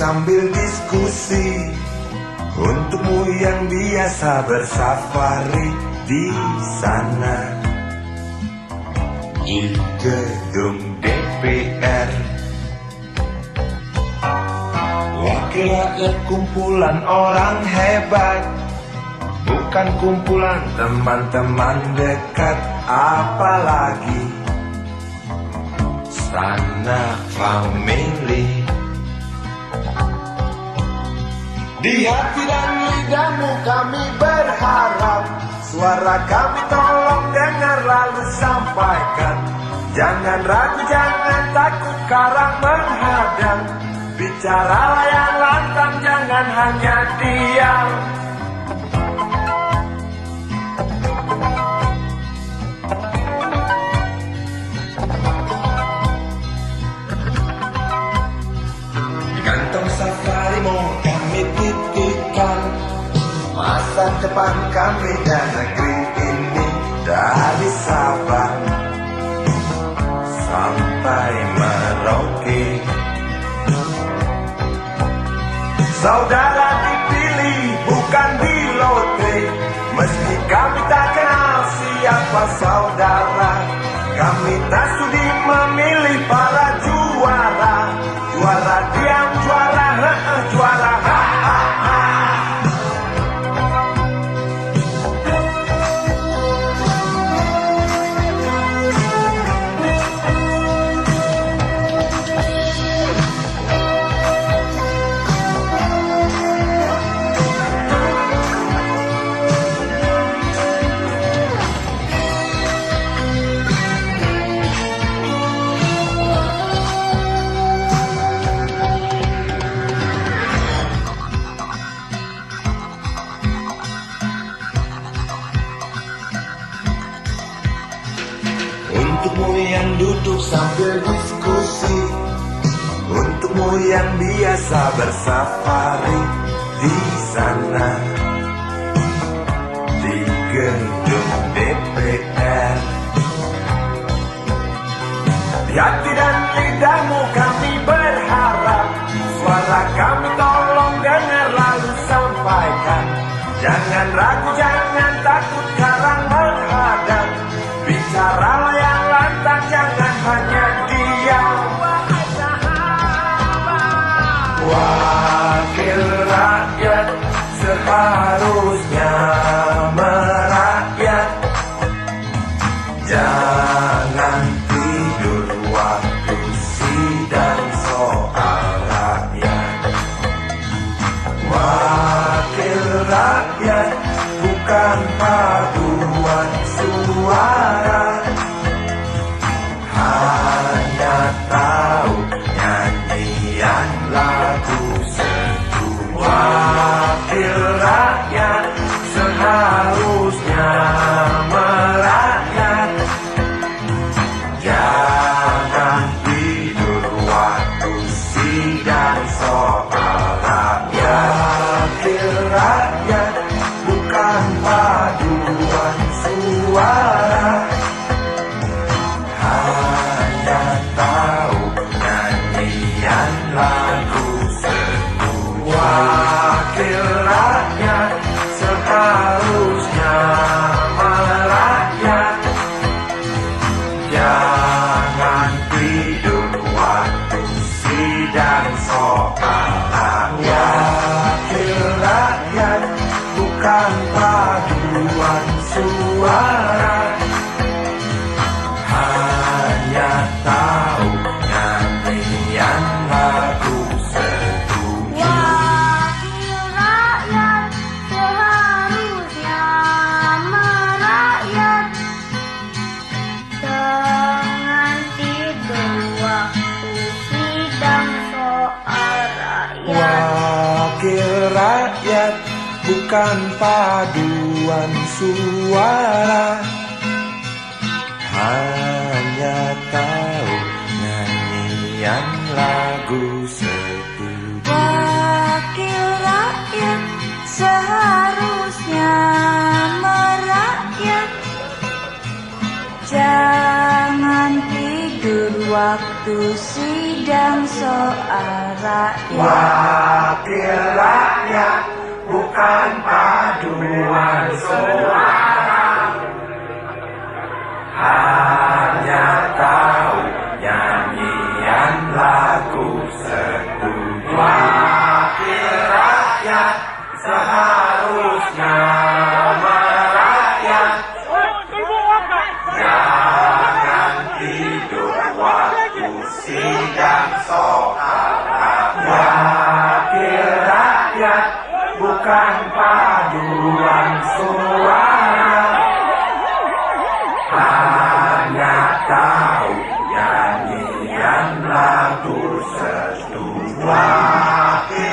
sambil diskusi. Untukmu yang biasa bersafari di sana, di gedung DPR. Wakil rakyat kumpulan orang hebat, bukan kumpulan teman-teman dekat, apalagi sanak famili. Di hati dan lidahmu kami berharap, suara kami tolong dengar lalu sampaikan. Jangan ragu, jangan takut karang menghadang, bicaralah yang lantang, jangan hanya diam. Di kantong safarimu kami titipkan masa depan kami dan negeri ini, dari Sabang sampai Merauke. Saudara dipilih bukan di lotre, meski kami tak kenal siapa saudara. Kami tak sudi memilih para juara, juara diam, juara juara Untukmu yang duduk sambil diskusi, untukmu yang biasa bersafari di sana, di gedung DPR. Di hati dan lidahmu kami berharap, suara kami tolong dengar lalu sampaikan. Jangan ragu, jangan takut karang menghadap, bicaralah yang lantang, jangan hanya diam. Wakil rakyat seharusnya merakyat, jangan tidur waktu sidang soal rakyat. Wakil rakyat bukan paduan suara, hanya tahu nyanyian lagu sendu. Wakil rakyat seharusnya merakyat, jangan tidur waktu sidang soal rakyat. Wakil rakyat bukan paduan suara, hanya tahu nyanyian lagu sendu. Wakil rakyat seharusnya merakyat, jangan tidur waktu sidang soal rakyat. Wakil rakyat bukan paduan suara, hanya tahu nyanyian lagu setuju. Wakil rakyat seharusnya merakyat, jangan tidur waktu sidang soal rakyat. Wakil rakyat bukan paduan suara, hanya tahu nyanyian lagu setuju. Wakil rakyat seharusnya merakyat, jangan tidur waktu sidang soal rakyat. Wakil rakyat bukan paduan suara, hanya tahu nyanyian lagu setuju. Wakil rakyat seharusnya merakyat, jangan tidur waktu sidang soal rakyat. Wakil rakyat bukan paduan suara, hanya tahu nyanyian lagu setuju. Wakil